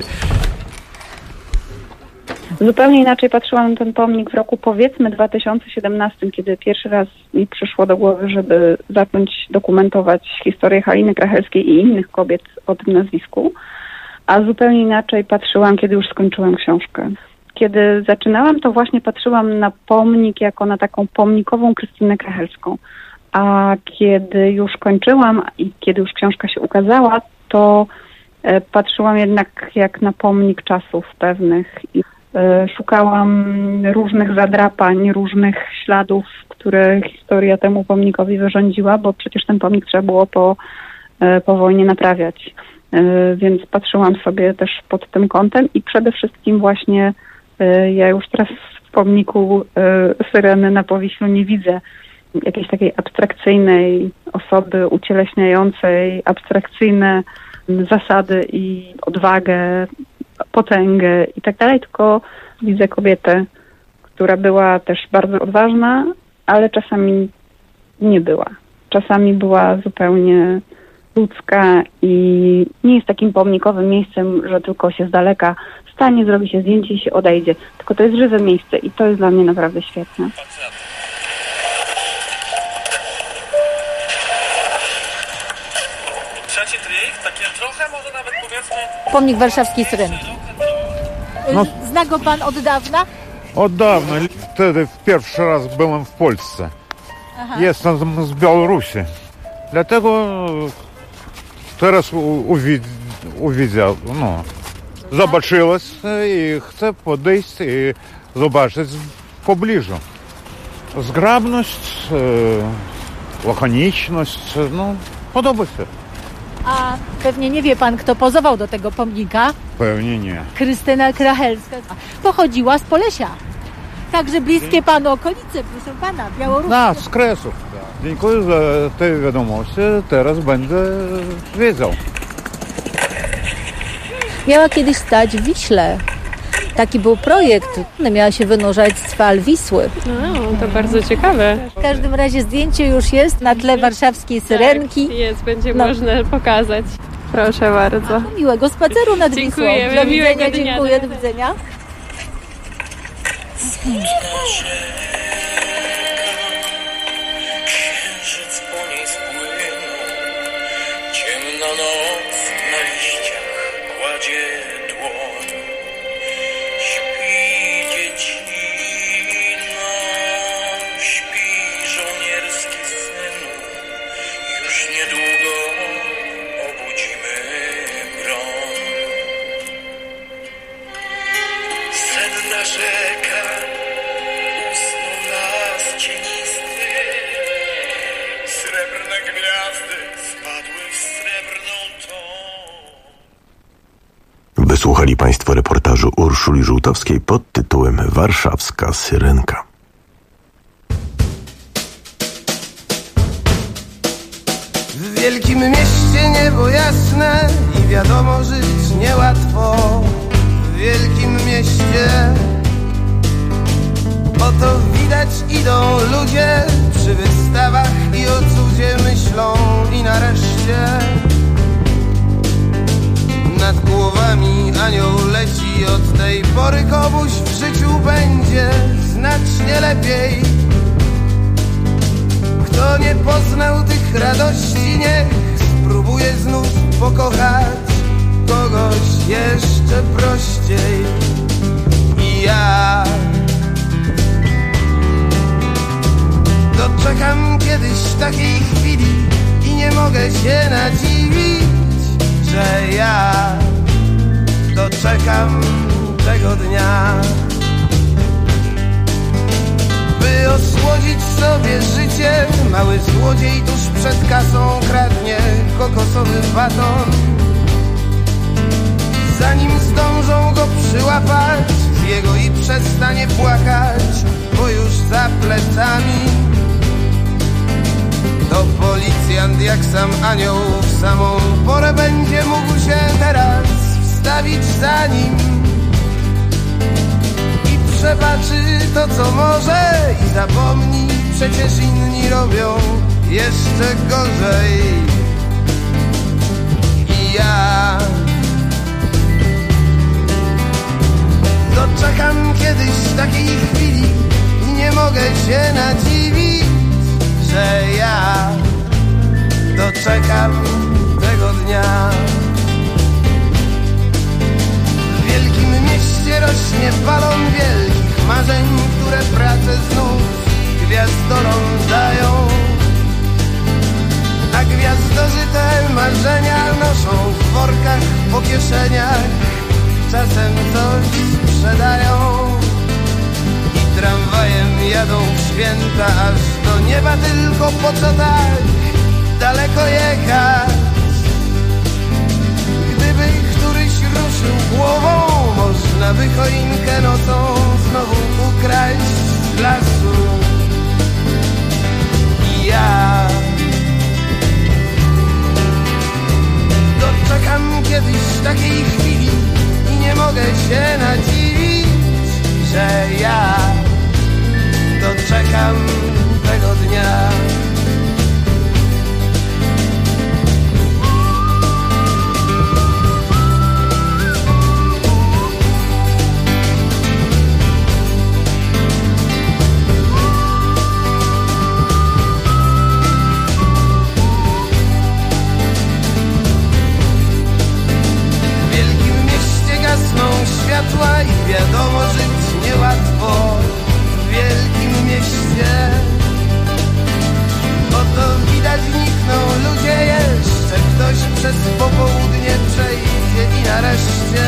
Zupełnie inaczej patrzyłam na ten pomnik w roku powiedzmy 2017, kiedy pierwszy raz mi przyszło do głowy, żeby zacząć dokumentować historię Haliny Krachelskiej i innych kobiet o tym nazwisku, a zupełnie inaczej patrzyłam, kiedy już skończyłam książkę. Kiedy zaczynałam, to właśnie patrzyłam na pomnik jako na taką pomnikową Krystynę Krachelską, a kiedy już kończyłam i kiedy już książka się ukazała, to patrzyłam jednak jak na pomnik czasów pewnych i szukałam różnych zadrapań, różnych śladów, które historia temu pomnikowi wyrządziła, bo przecież ten pomnik trzeba było po wojnie naprawiać. Więc patrzyłam sobie też pod tym kątem i przede wszystkim właśnie ja już teraz w pomniku Syreny na Powiślu nie widzę jakiejś takiej abstrakcyjnej osoby ucieleśniającej abstrakcyjne zasady i odwagę, potęgę i tak dalej, tylko widzę kobietę, która była też bardzo odważna, ale czasami nie była. Czasami była zupełnie ludzka i nie jest takim pomnikowym miejscem, że tylko się z daleka stanie, zrobi się zdjęcie i się odejdzie. Tylko to jest żywe miejsce i to jest dla mnie naprawdę świetne. Trzeci trik, takie trochę może nawet powiedzmy... Pomnik warszawskiej Syrenki. No. Zna go pan od dawna? Od dawna. Wtedy pierwszy raz byłem w Polsce. Aha. Jestem z Białorusi. Dlatego teraz uwidział, zobaczyłem i chcę podejść i zobaczyć w pobliżu. Zgrabność, lakoniczność, podoba się. A pewnie nie wie pan, kto pozował do tego pomnika? Pewnie nie. Krystyna Krachelska. Pochodziła z Polesia. Także bliskie panu okolice, proszę pana, Białorusi. Z Kresów. Dziękuję za te wiadomości. Teraz będę wiedział. Miała kiedyś stać w Wiśle. Taki był projekt. Miała się wynurzać z fal Wisły. No, to bardzo ciekawe. W każdym razie zdjęcie już jest na tle warszawskiej Syrenki. Tak, jest, będzie można pokazać. Proszę bardzo. Miłego spaceru nad Wisłą. Dziękujemy, Do widzenia, miłego dnia. dziękuję, do widzenia. Księżyc po niej spłynął, ciemna noc na liściach kładzie dłoń. Śpi dziecina, śpi żołnierski synu, już niedługo obudzimy broń. Senna rzeka, usnął las cienisty, srebrne gwiazdy spadły w srebrną tą. Wysłuchali Państwo reportażu Urszuli Żółtowskiej pod tytułem Warszawska Syrenka. W wielkim mieście niebo jasne i wiadomo żyć niełatwo. W wielkim mieście Oto widać idą ludzie przy wystawach i o cudzie myślą i nareszcie nad głowami anioł leci. Od tej pory komuś w życiu będzie znacznie lepiej. Kto nie poznał tych radości, niech spróbuje znów pokochać kogoś jeszcze prościej. I ja doczekam kiedyś takiej chwili i nie mogę się nadziwić, że ja doczekam tego dnia, by osłodzić sobie życie. Mały złodziej tuż przed kasą kradnie kokosowy baton. Zanim zdążą go przyłapać, zje go i przestanie płakać, bo już za plecami to policjant jak sam anioł w samą porę będzie mógł się teraz wstawić za nim i przebaczy to, co może, i zapomni, przecież inni robią jeszcze gorzej. I ja doczekam kiedyś takiej chwili i nie mogę się nadziwić, że ja doczekam tego dnia. W wielkim mieście rośnie balon wielkich marzeń, które pracę znów gwiazdorom dają. A gwiazdorzy te marzenia noszą w workach po kieszeniach, czasem coś sprzedają i tramwajem jadą w święta aż do nieba, tylko po co tak daleko jechać? Gdyby któryś ruszył głową, można by choinkę nocą znowu ukraść z lasu. I ja doczekam kiedyś takiej chwili i nie mogę się nadziwić, że ja doczekam tego dnia. Światła i wiadomo, żyć niełatwo w wielkim mieście. Oto widać nikną ludzie jeszcze, ktoś przez popołudnie przejdzie i nareszcie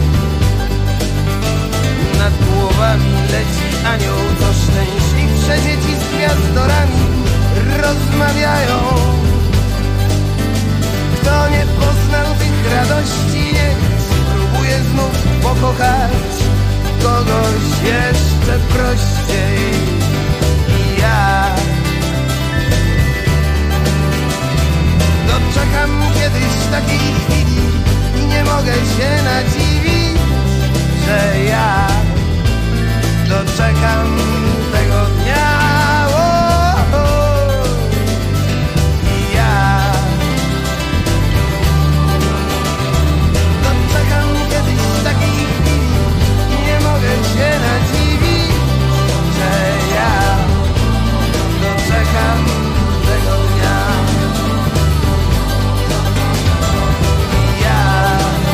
nad głowami leci anioł, co szczęśliwsze dzieci z gwiazdorami rozmawiają. Kto nie poznał tych radości, niech spróbuję znów pokochać kogoś jeszcze prościej. I ja doczekam kiedyś takiej chwili i nie mogę się nadziwić, że ja doczekam tego dnia. Się nadziwić, że ja doczekam tego dnia. Ja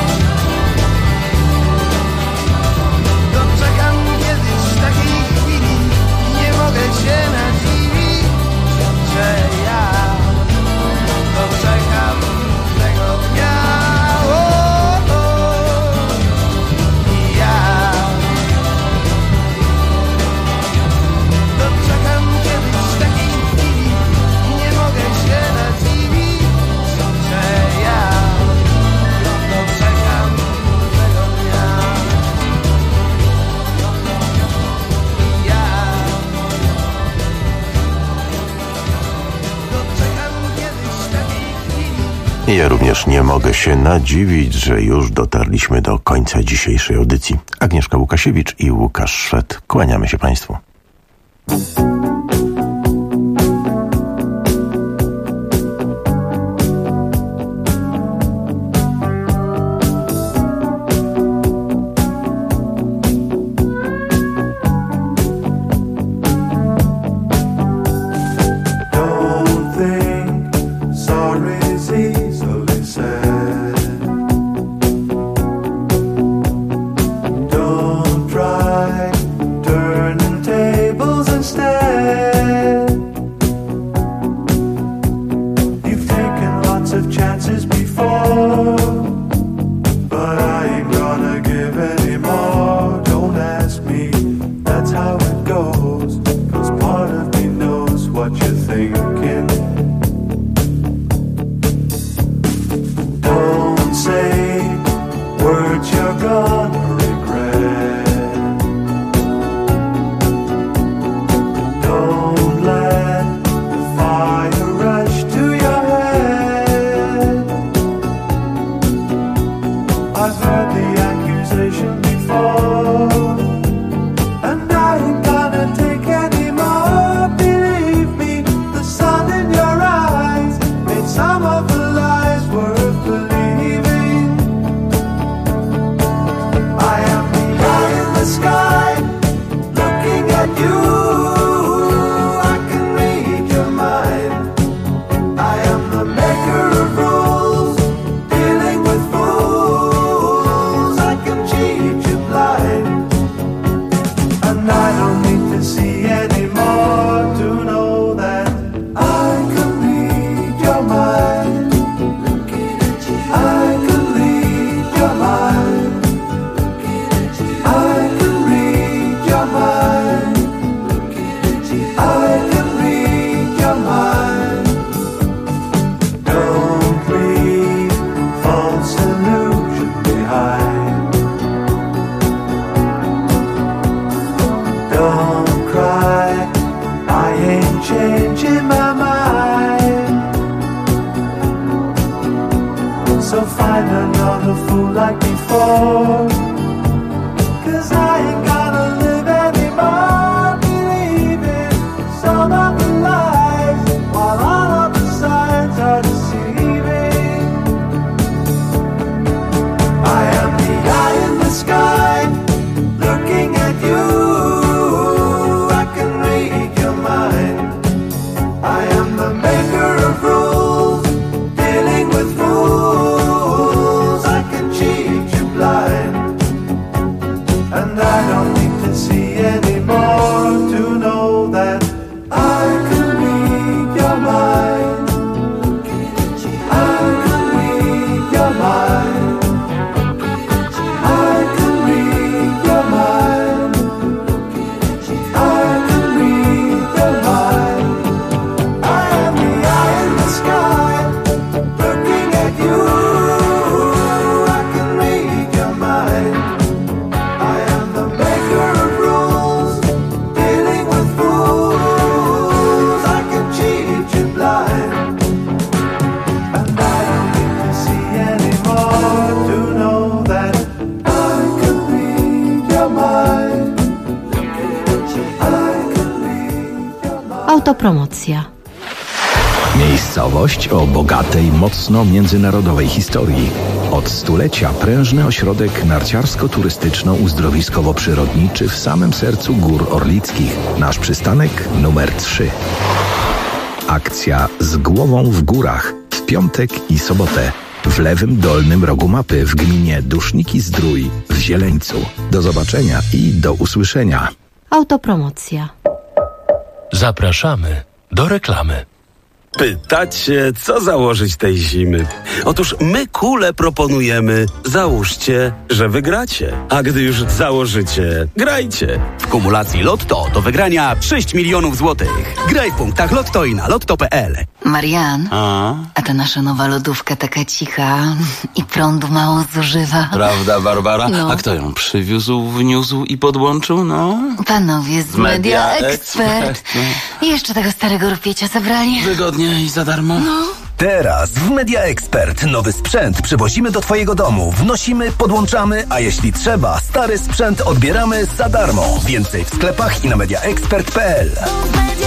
doczekam kiedyś takiej chwili i nie mogę się nadziwić, że ja doczekam tego dnia. Ja również nie mogę się nadziwić, że już dotarliśmy do końca dzisiejszej audycji. Agnieszka Łukasiewicz i Łukasz Szwed. Kłaniamy się Państwu. Autopromocja. Miejscowość o bogatej, mocno międzynarodowej historii. Od stulecia prężny ośrodek narciarsko-turystyczno-uzdrowiskowo-przyrodniczy w samym sercu Gór Orlickich. Nasz przystanek numer 3. Akcja Z głową w górach w piątek i sobotę w lewym dolnym rogu mapy w gminie Duszniki-Zdrój w Zieleńcu. Do zobaczenia i do usłyszenia. Autopromocja. Zapraszamy do reklamy. Pytacie, co założyć tej zimy? Otóż my kule proponujemy. Załóżcie, że wygracie. A gdy już założycie, grajcie. W kumulacji Lotto do wygrania 6 milionów złotych. Graj w punktach Lotto i na lotto.pl. Marian, a ta nasza nowa lodówka taka cicha i prądu mało zużywa. Prawda, Barbara? No. A kto ją przywiózł, wniósł i podłączył, Panowie z Media Expert. I jeszcze tego starego rupiecia zabrali. Wygodnie Fajnie i za darmo? No. Teraz w Media Expert nowy sprzęt przywozimy do Twojego domu, wnosimy, podłączamy, a jeśli trzeba, stary sprzęt odbieramy za darmo. Więcej w sklepach i na mediaexpert.pl.